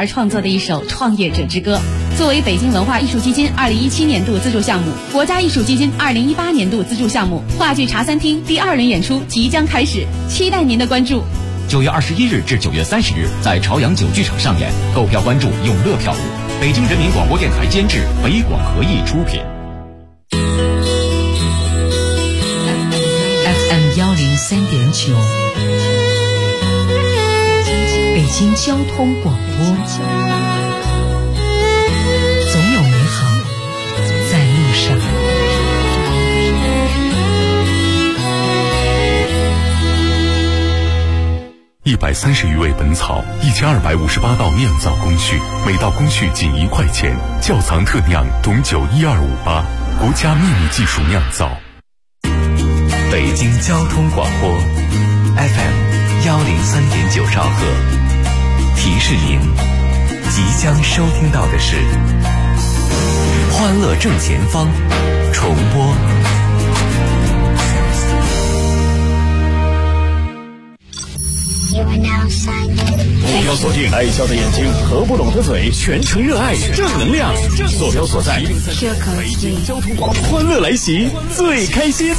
而创作的一首创业者之歌。作为北京文化艺术基金2017年度资助项目，国家艺术基金2018年度资助项目，话剧茶餐厅第2轮演出即将开始，期待您的关注。 9月21日至9月30日，在朝阳9剧场上演，购票关注永乐票务。北京人民广播电台监制，北广合艺出品。 FM 103.9，北京交通广播。总有美好在路上。 130余味本草，1258道酿造工序，每道工序仅1块钱。窖藏特酿董酒12588，国家秘密技术酿造。 北京交通广播 FM 103.9兆赫，提示您即将收听到的是欢乐正前方重播。 目标锁定爱笑的眼睛和不拢的嘴，全程热爱正能量。坐标所在北京交通广播，欢乐来袭，最开心。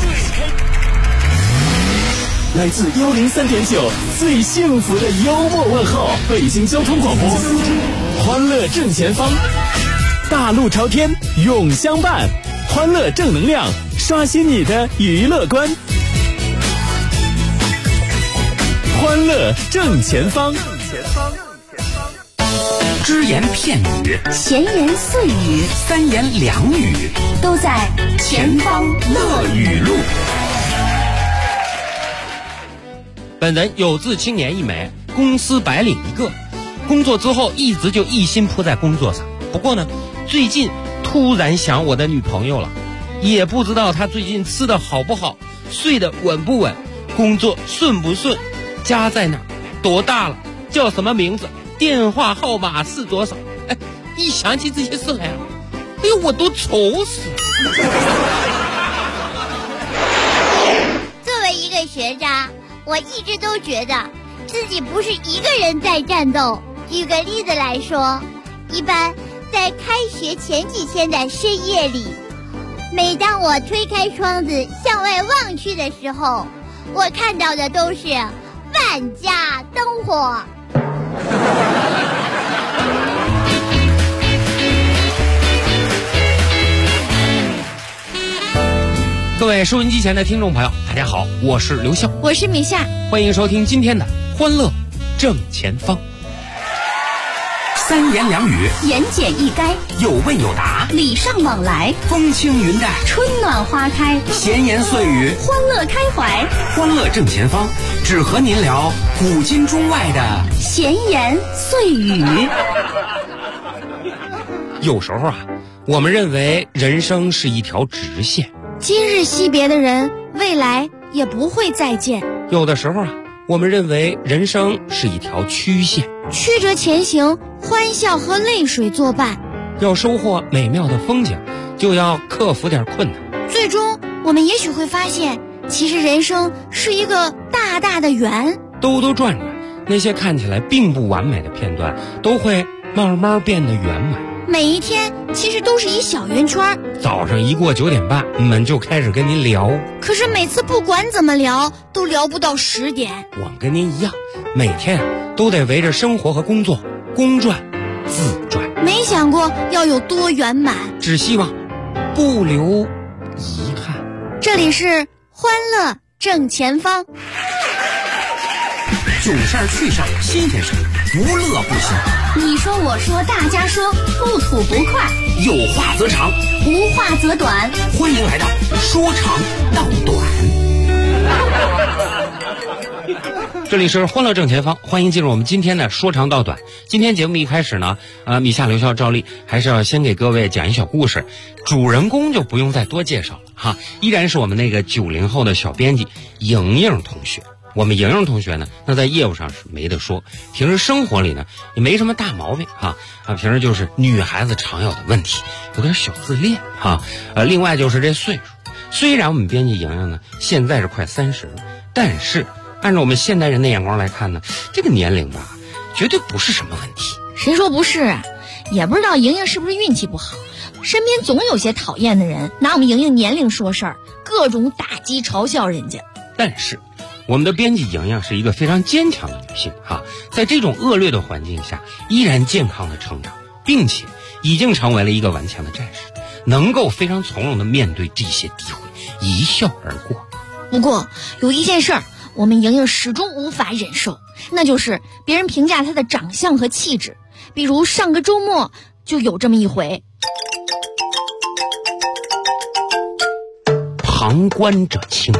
来自103.9最幸福的幽默问候，北京交通广播，欢乐正前方，大路朝天永相伴，欢乐正能量，刷新你的娱乐观。欢乐正前方， 只言片语， 闲言碎语， 三言两语， 都在前方乐语录。 本人有志青年一枚，公司白领一个，工作之后一直就一心扑在工作上。不过呢，最近突然想我的女朋友了，也不知道她最近吃的好不好，睡得稳不稳，工作顺不顺，家在哪，多大了，叫什么名字，电话号码是多少。哎，一想起这些事来啊，哎呦，我都愁死了。 作为一个学渣，我一直都觉得自己不是一个人在战斗。举个例子来说，一般在开学前几天的深夜里，每当我推开窗子向外望去的时候，我看到的都是万家灯火。 各位收音机前的听众朋友，大家好，我是刘笑， 我是米夏， 欢迎收听今天的欢乐正前方。 三言两语， 言简意赅， 有问有答， 礼尚往来， 风轻云淡， 春暖花开， 闲言碎语， 欢乐开怀。 欢乐正前方，只和您聊古今中外的闲言碎语。 有时候啊，我们认为人生是一条直线， 今日惜别的人，未来也不会再见。 有的时候啊，我们认为人生是一条曲线， 曲折前行，欢笑和泪水作伴。 要收获美妙的风景，就要克服点困难。 最终，我们也许会发现，其实人生是一个大大的圆， 兜兜转转，那些看起来并不完美的片段，都会慢慢变得圆满。 每一天其实都是一小圆圈。 早上一过9点半，我们就开始跟您聊。 可是每次不管怎么聊，都聊不到10点。 我们跟您一样，每天都得围着生活和工作公转自转。 没想过要有多圆满， 只希望不留遗憾。 这里是欢乐正前方。 囧事儿趣事儿新鲜事儿，不乐不行。 你说我说大家说，不吐不快， 有话则长， 无话则短。 欢迎来到说长道短。 这里是欢乐正前方，欢迎进入我们今天的说长道短。今天节目一开始呢，米夏、刘笑、赵丽还是要先给各位讲一小故事，主人公就不用再多介绍了哈，依然是我们那个90后的小编辑莹莹同学。我们莹莹同学呢，那在业务上是没得说，平时生活里呢也没什么大毛病平时就是女孩子常有的问题，有点小自恋另外就是这岁数，虽然我们编辑莹莹呢现在是快30了，但是按照我们现代人的眼光来看呢，这个年龄吧绝对不是什么问题。 谁说不是啊？也不知道莹莹是不是运气不好，身边总有些讨厌的人拿我们莹莹年龄说事儿，各种打击嘲笑人家。 但是我们的编辑莹莹是一个非常坚强的女性在这种恶劣的环境下依然健康的成长，并且已经成为了一个顽强的战士，能够非常从容的面对这些诋毁，一笑而过。 不过有一件事儿我们莹莹始终无法忍受，那就是别人评价她的长相和气质。比如上个周末就有这么一回。 旁观者清。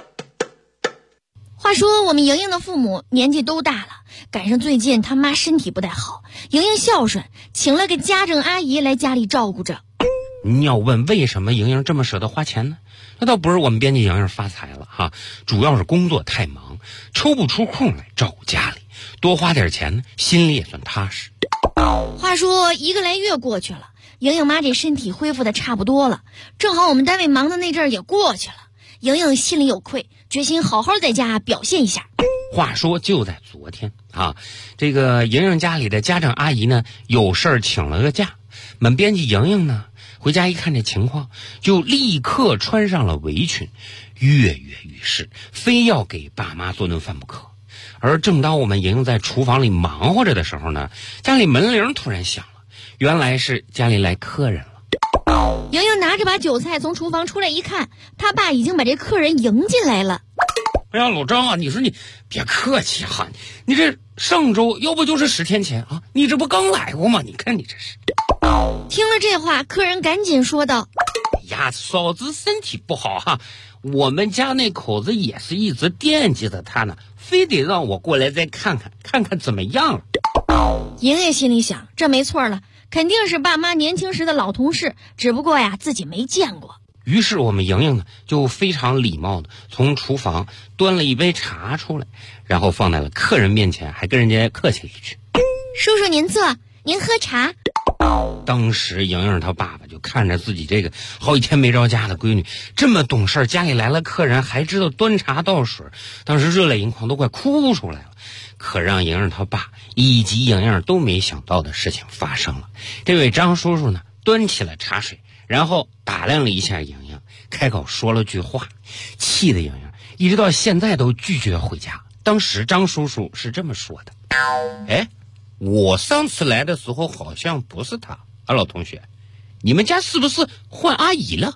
话说我们莹莹的父母年纪都大了，赶上最近他妈身体不太好，莹莹孝顺，请了个家政阿姨来家里照顾着。 你要问为什么莹莹这么舍得花钱呢？那倒不是我们编辑莹莹发财了主要是工作太忙，抽不出空来照顾家里，多花点钱呢，心里也算踏实。 话说1个来月过去了，莹莹妈这身体恢复的差不多了，正好我们单位忙的那阵儿也过去了，莹莹心里有愧，决心好好在家表现一下。 话说就在昨天这个莹莹家里的家政阿姨呢有事儿请了个假，我们编辑莹莹呢回家一看这情况，就立刻穿上了围裙，跃跃欲试，非要给爸妈做顿饭不可。而正当我们莹莹在厨房里忙活着的时候呢，家里门铃突然响了，原来是家里来客人了。 莹莹拿着把韭菜从厨房出来一看，他爸已经把这客人迎进来了。 哎呀，老张你说你别客气你这上周要不就是10天前你这不刚来过吗？你看你这是。 听了这话，客人赶紧说道： 哎呀，嫂子身体不好我们家那口子也是一直惦记着他呢，非得让我过来再看看怎么样了。 莹莹心里想，这没错了，肯定是爸妈年轻时的老同事，只不过自己没见过。 于是我们莹莹呢就非常礼貌的从厨房端了一杯茶出来，然后放在了客人面前，还跟人家客气了一句： 叔叔您坐，您喝茶。 当时莹莹她爸爸就看着自己这个好几天没着家的闺女这么懂事，家里来了客人还知道端茶倒水，当时热泪盈眶，都快哭出来了。可让莹莹她爸以及莹莹都没想到的事情发生了。这位张叔叔呢端起了茶水，然后打量了一下莹莹，开口说了句话，气得莹莹一直到现在都拒绝回家。当时张叔叔是这么说的：哎，我上次来的时候好像不是他老同学，你们家是不是换阿姨了？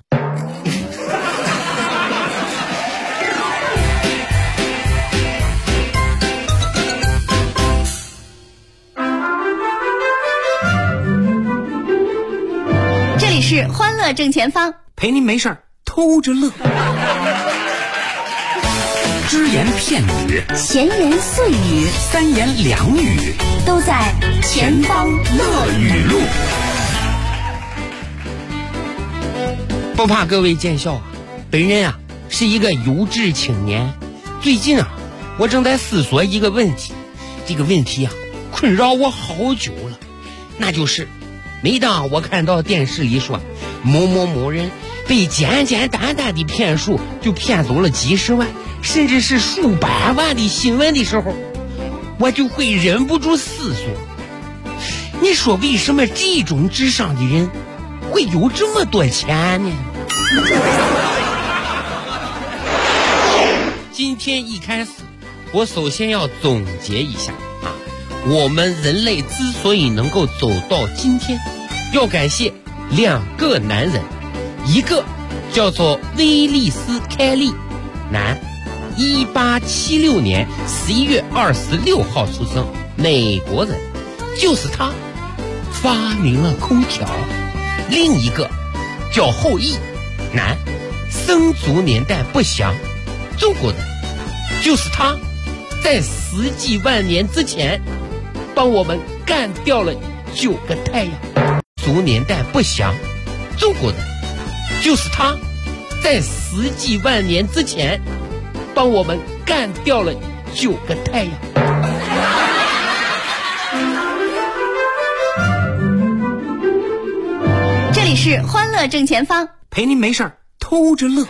这里是欢乐正前方， 陪您没事儿偷着乐。只言片语， 闲言碎语， 三言两语， 都在前方乐语录。 不怕各位见笑本人是一个有志青年。最近我正在思索一个问题，这个问题困扰我好久了，那就是每当我看到电视里说某某某人被简简单单的骗术就骗走了几十万甚至是数百万的新闻的时候，我就会忍不住思索，你说为什么这种智商的人会有这么多钱呢？今天一开始我首先要总结一下我们人类之所以能够走到今天，要感谢2个男人，一个叫做威利斯·凯利，男，1876年11月26号出生，美国人，就是他发明了空调。另一个叫后羿，男，生卒年代不详，中国人，就是他在10几万年之前帮我们干掉了9个太阳。卒年代不详，中国人，就是他在10几万年之前帮我们干掉了9个太阳。 这里是欢乐正前方， 陪您没事儿偷着乐。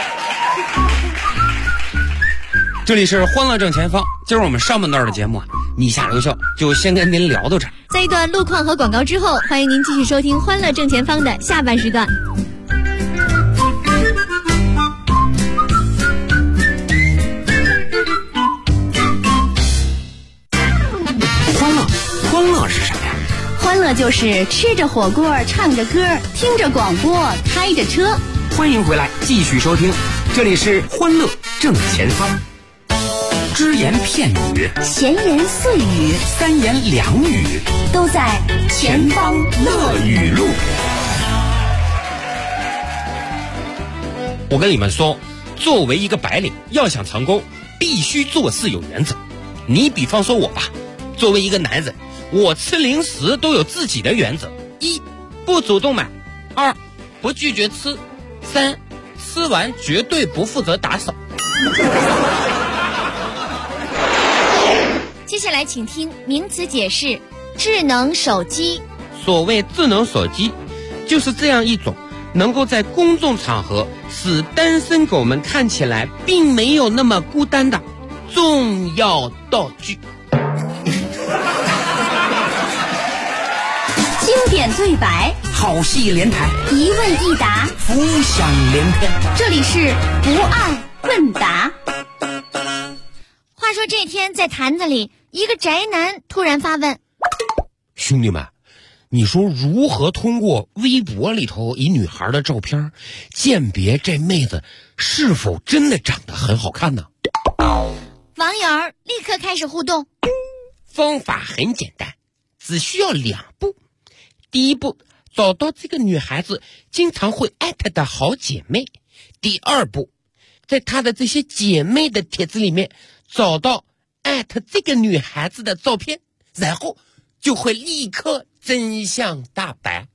这里是欢乐正前方，今儿我们上半段的节目米夏留校就先跟您聊到这儿。 在一段路况和广告之后，欢迎您继续收听《欢乐正前方》的下半时段。 欢乐是什么呀？ 欢乐就是吃着火锅，唱着歌，听着广播，开着车。 欢迎回来，继续收听，这里是欢乐正前方。只言片语， 闲言碎语， 三言两语， 都在前方乐语录。 我跟你们说，作为一个白领，要想成功，必须做事有原则。你比方说我吧，作为一个男人，我吃零食都有自己的原则：一，不主动买；二，不拒绝吃；三，吃完绝对不负责打扫。 接下来请听名词解释：智能手机。 所谓智能手机，就是这样一种能够在公众场合使单身狗们看起来并没有那么孤单的重要道具。 经典对白， 好戏连台， 一问一答， 浮想联翩。 这里是不二问答。 话说这天在坛子里，一个宅男突然发问： 兄弟们，你说如何通过微博里头一女孩的照片鉴别这妹子是否真的长得很好看呢？ 网友立刻开始互动。 方法很简单，只需要2步。第一步，找到这个女孩子经常会艾特的好姐妹。第二步，在她的这些姐妹的帖子里面找到艾特这个女孩子的照片，然后就会立刻真相大白。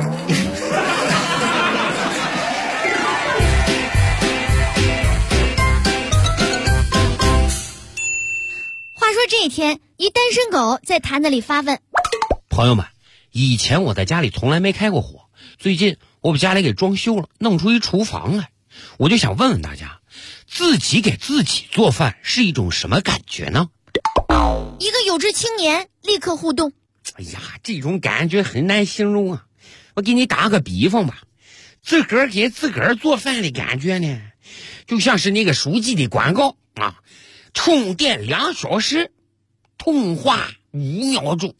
话说这一天，一单身狗在坛子里发问： 朋友们，以前我在家里从来没开过火，最近我把家里给装修了，弄出一厨房来，我就想问问大家，自己给自己做饭是一种什么感觉呢？ 一个有志青年立刻互动： 哎呀，这种感觉很难形容啊！我给你打个比方吧，自个儿给自个儿做饭的感觉呢，就像是那个书记的广告啊，充电2小时，通话5秒钟。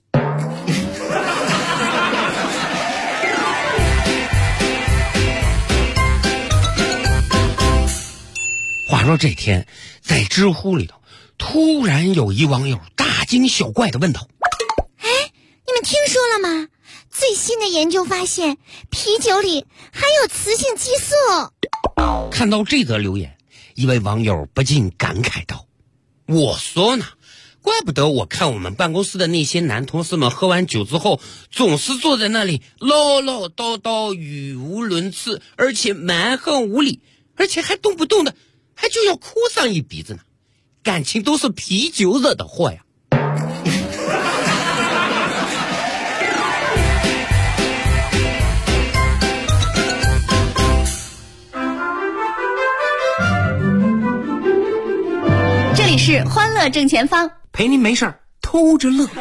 话说这天，在知乎里头，突然有一网友大惊小怪的问道： 哎，你们听说了吗？最新的研究发现，啤酒里含有雌性激素。 看到这则留言，一位网友不禁感慨道：我说呢，怪不得我看我们办公室的那些男同事们喝完酒之后，总是坐在那里唠唠叨叨，语无伦次，而且蛮横无理，而且还动不动的还就要哭上一鼻子呢，感情都是啤酒惹的祸呀。 这里是欢乐正前方， 陪您没事儿偷着乐。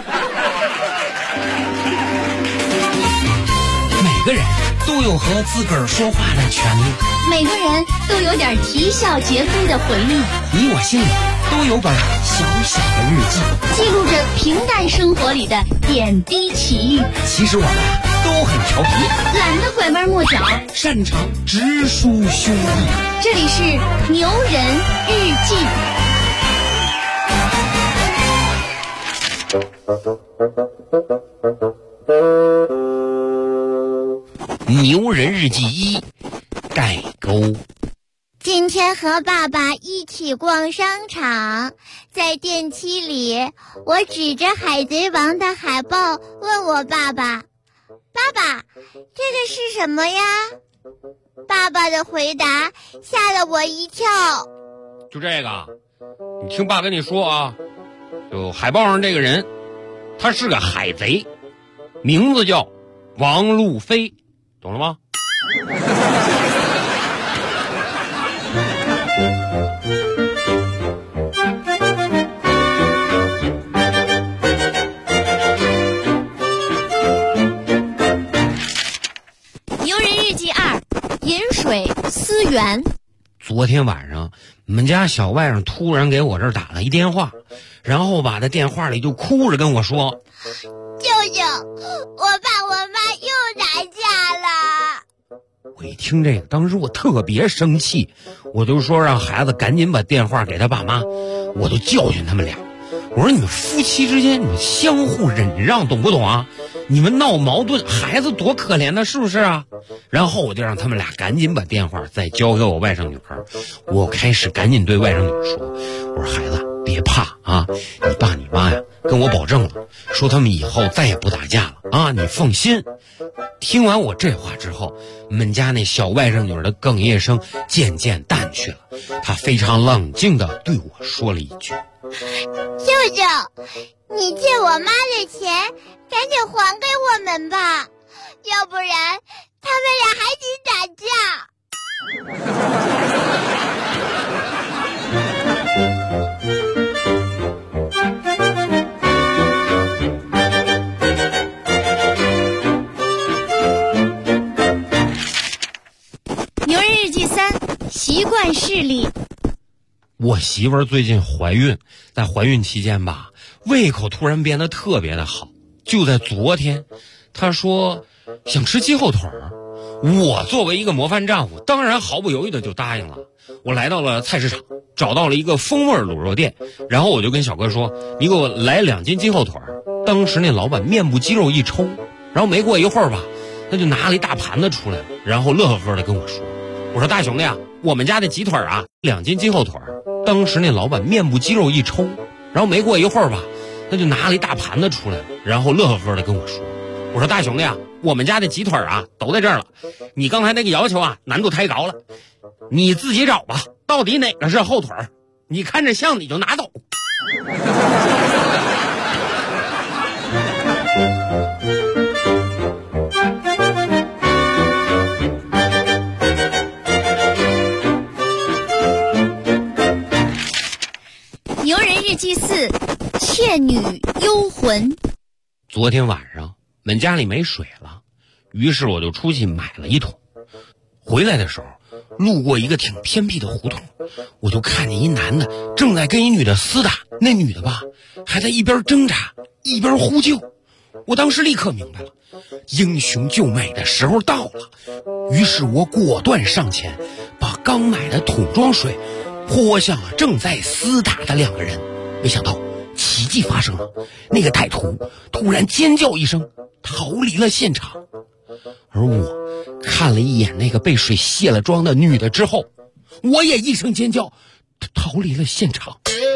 每个人都有和自个儿说话的权利， 每个人都有点啼笑皆非的回忆， 你我心里都有本小小的日记， 记录着平淡生活里的点滴奇遇。 其实我们都很调皮， 懒得拐弯抹角， 擅长直抒胸臆。 这里是牛人日记。 牛人日记1，代沟。 今天和爸爸一起逛商场，在电梯里，我指着《海贼王》的海报问我爸爸：“爸爸，这个是什么呀？”爸爸的回答吓了我一跳。 就这个，你听爸跟你说啊，就海报上这个人，他是个海贼，名字叫王路飞，懂了吗？ 思源。 昨天晚上我们家小外甥突然给我这儿打了一电话，然后吧，在电话里就哭着跟我说： 舅舅，我爸我妈又打架了。 我一听这个，当时我特别生气，我就说让孩子赶紧把电话给他爸妈，我就教训他们俩。我说你们夫妻之间，你们相互忍让，懂不懂啊？你们闹矛盾，孩子多可怜呢，是不是啊？然后我就让他们俩赶紧把电话再交给我外甥女儿。我开始赶紧对外甥女儿说：我说孩子别怕啊，你爸你妈呀跟我保证了，说他们以后再也不打架了啊，你放心。听完我这话之后，我们家那小外甥女儿的哽咽声渐渐淡去了，她非常冷静地对我说了一句： 舅舅，你借我妈的钱赶紧还给我们吧，要不然他们俩还得打架。 牛人日记3，习惯视力。 我媳妇儿最近怀孕，在怀孕期间吧，胃口突然变得特别的好。就在昨天，她说想吃鸡后腿儿。我作为一个模范丈夫，当然毫不犹豫的就答应了。我来到了菜市场，找到了一个风味卤肉店，然后我就跟小哥说：你给我来2斤鸡后腿儿。当时那老板面部肌肉一抽，然后没过一会儿吧，他就拿了一大盘子出来，然后乐呵呵的跟我说：我说大兄弟啊，我们家的鸡腿啊，2斤鸡后腿儿。当时那老板面部肌肉一抽，然后没过一会儿吧，他就拿了一大盘子出来，然后乐呵呵的跟我说：我说大兄弟啊，我们家的鸡腿啊都在这儿了，你刚才那个要求啊难度太高了，你自己找吧，到底哪个是后腿儿，你看着像你就拿走。 牛人日记4，倩女幽魂。 昨天晚上我们家里没水了，于是我就出去买了一桶。回来的时候路过一个挺偏僻的胡同，我就看见一男的正在跟一女的厮打，那女的吧还在一边挣扎一边呼救。我当时立刻明白了，英雄救美的时候到了。于是我果断上前，把刚买的桶装水泼向了正在厮打的2个人。没想到奇迹发生了，那个歹徒突然尖叫一声，逃离了现场。而我看了一眼那个被水卸了妆的女的之后，我也一声尖叫，逃离了现场。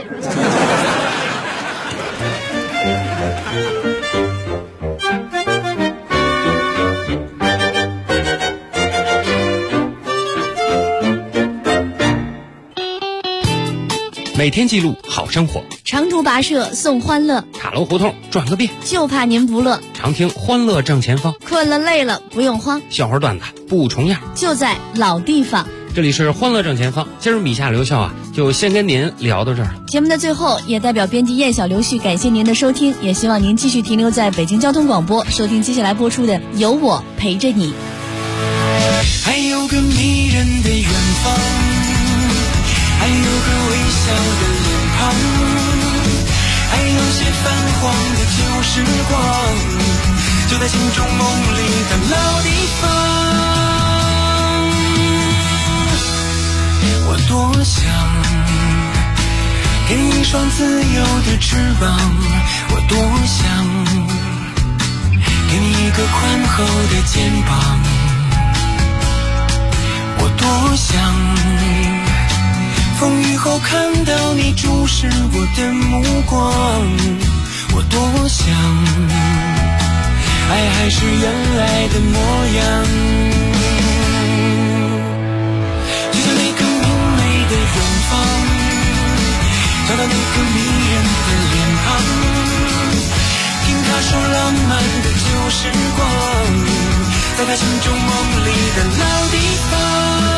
每天记录好生活， 长途跋涉送欢乐， 塔楼胡同转个遍， 就怕您不乐。 常听欢乐正前方， 困了累了不用慌， 笑话段子不重样， 就在老地方。 这里是欢乐正前方，今儿米夏刘笑啊，就先跟您聊到这儿。 节目的最后，也代表编辑燕小刘旭感谢您的收听，也希望您继续停留在北京交通广播，收听接下来播出的《有我陪着你》。 还有个迷人的远方，还有个微笑的脸庞，还有些泛黄的旧时光，就在心中梦里的老地方。我多想给你一双自由的翅膀，我多想给你一个宽厚的肩膀，我多想风雨后看到你注视我的目光，我多想爱还是原来的模样，就像那个明媚的远方，找到那个迷人的脸庞，听他说浪漫的旧时光，在他心中梦里的老地方。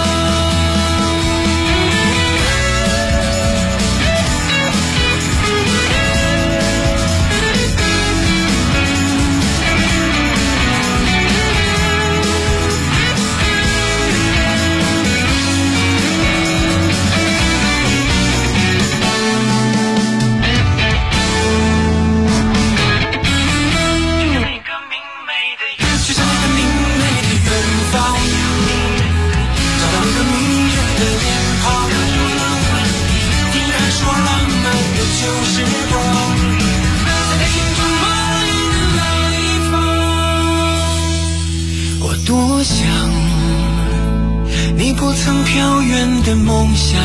曾飘远的梦想，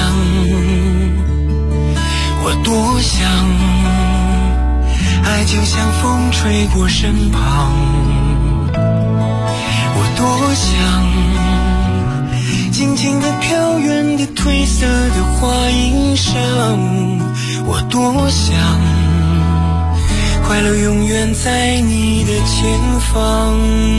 我多想爱就像风吹过身旁，我多想轻轻地飘远的褪色的花衣裳，我多想快乐永远在你的前方。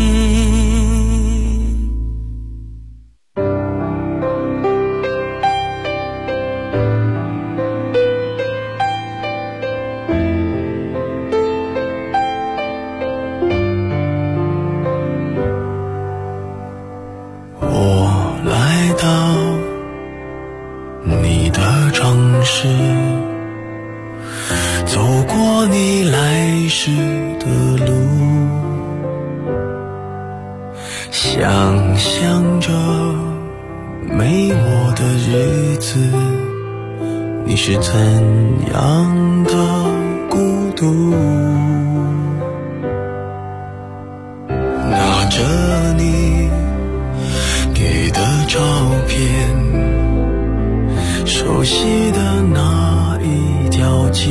想象着没我的日子，你是怎样的孤独，拿着你给的照片，熟悉的那一条街，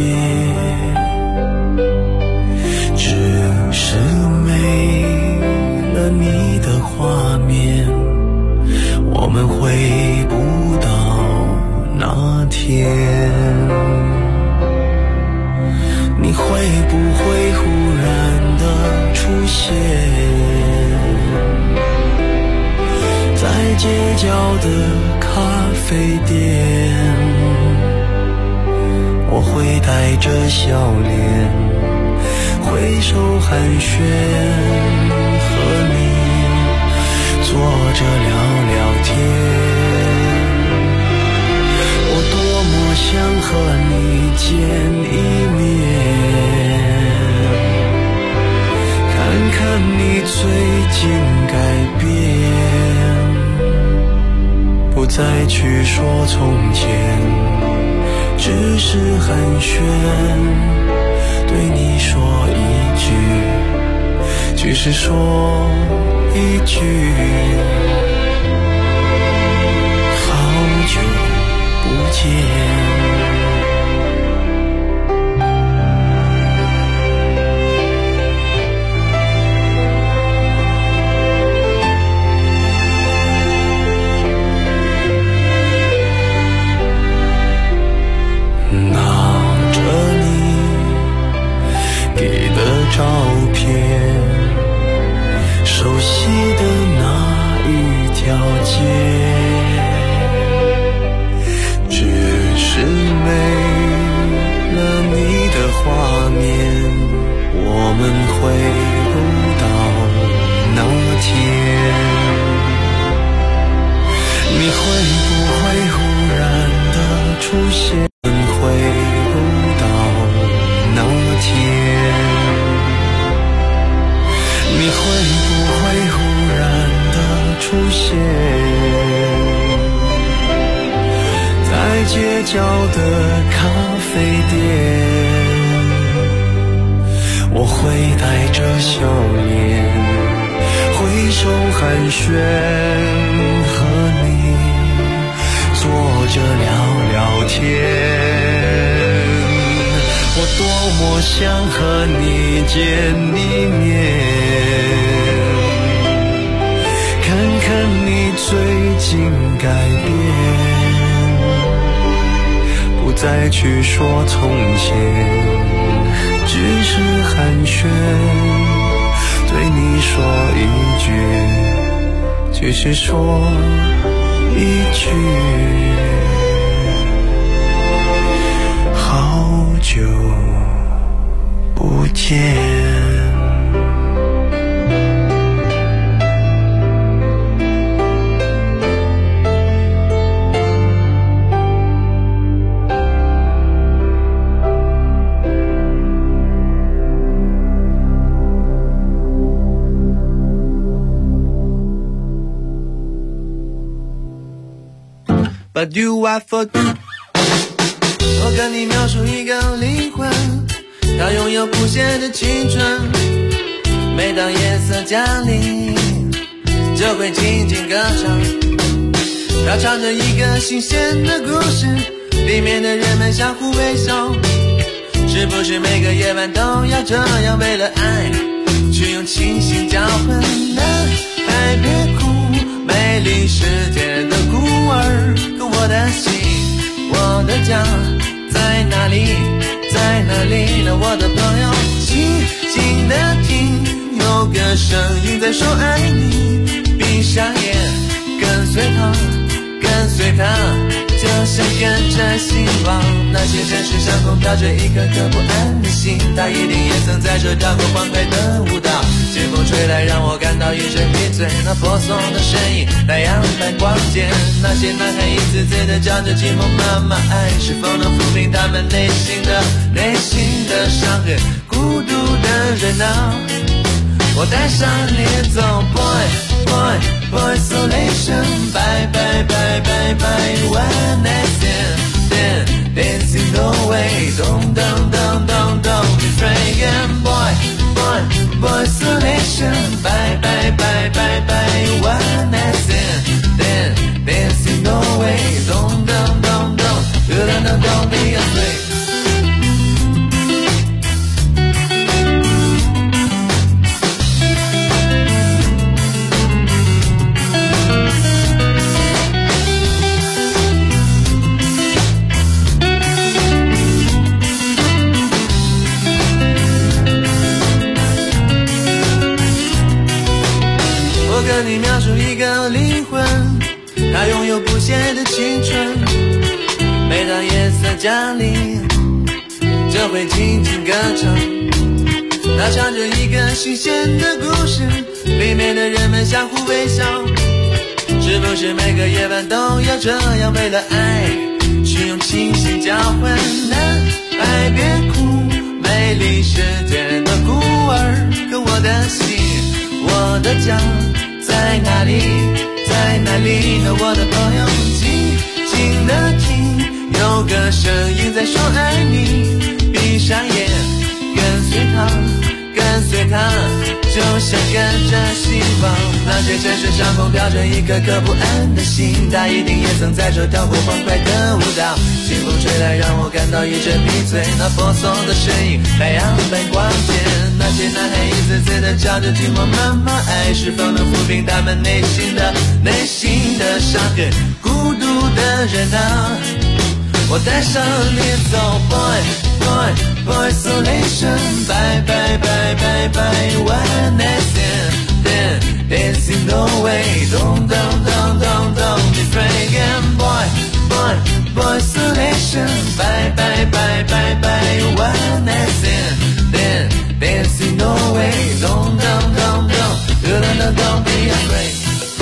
只是没了你的画面，我们回不到那天。你会不会忽然的出现在街角的咖啡店？我会带着笑脸挥手寒暄，和你坐着聊聊天。我多么想和你见一面，看看你最近改变，不再去说从前，只是寒暄，对你说一句，只是说一句，好久不见。照片，熟悉的那一条街，只是没了你的画面，我们回不到那天。你会不会忽然的出现，回不到那天。你会不会忽然的出现在街角的咖啡店？我会带着笑脸挥手寒暄，和你坐着聊聊天。我多么想和你见一面，看看你最近改变，不再去说从前，只是寒暄，对你说一句，只是说一句，好久不见。But you are for 我跟你描述一个灵魂，它拥有不懈的青春，每当夜色降临就会静静歌唱。 他唱着一个新鲜的故事，里面的人们相互微笑。是不是每个夜晚都要这样，为了爱去用清醒交换？男孩别哭，美丽世界的孤儿，可我的心，我的家在哪里？在哪里呢？我的朋友，静静的听，有个声音在说爱你。闭上眼，跟随他，跟随他，就像跟着希望。那些城市上空飘着一颗颗不安的心，他一定也曾在这跳过欢快的舞蹈。清风吹来，让我感到一阵迷醉。那婆娑的身影，太阳般光洁。那些男孩一次次地叫着寂寞妈妈，爱是否能抚平他们内心的伤痕？孤独的人啊，我带上你走 ，boy isolation， bye bye bye bye bye one night stand dancing away， don't be afraid again， boy isolation， bye bye bye bye bye one night stand dancing away， don't be afraid。跟你描述一个灵魂，它拥有不懈的青春，每当夜色降临，就会轻轻歌唱。它唱着一个新鲜的故事，里面的人们相互微笑。是不是每个夜晚都要这样，为了爱去用清醒交换？男孩别哭，美丽世界的孤儿，可我的心，我的家在哪里？在哪里呢？我的朋友，静静的听，有个声音在说爱你。闭上眼，跟随他，跟随他，就像跟着希望。那些城市上空飘着一颗颗不安的心，他一定也曾在这跳过欢快的舞蹈。清风吹来，让我感到一阵迷醉。那婆娑的身影，太阳般光洁。那些男孩一次次地叫着寂寞妈妈，爱是否能抚平他们内心的伤痕？孤独的人啊，我带上你走 boy isolation， bye bye bye bye bye one night stand dancing away， don't be afraid again， boy isolation， bye bye bye bye bye one night stand dancing away， don't be afraid。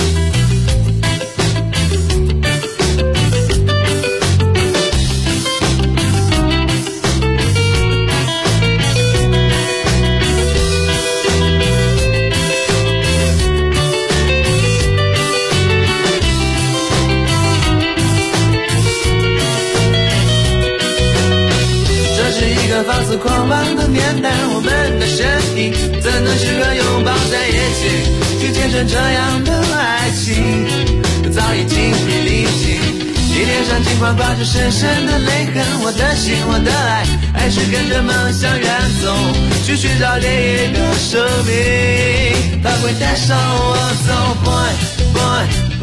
放肆狂妄的年代，我们的身体怎能时刻拥抱在一起，去见证这样的爱情，早已精疲力尽。你脸上尽管挂着深深的泪痕，我的心，我的爱，还是跟着梦想远走，去寻找另一个生命，它会带上我走 boy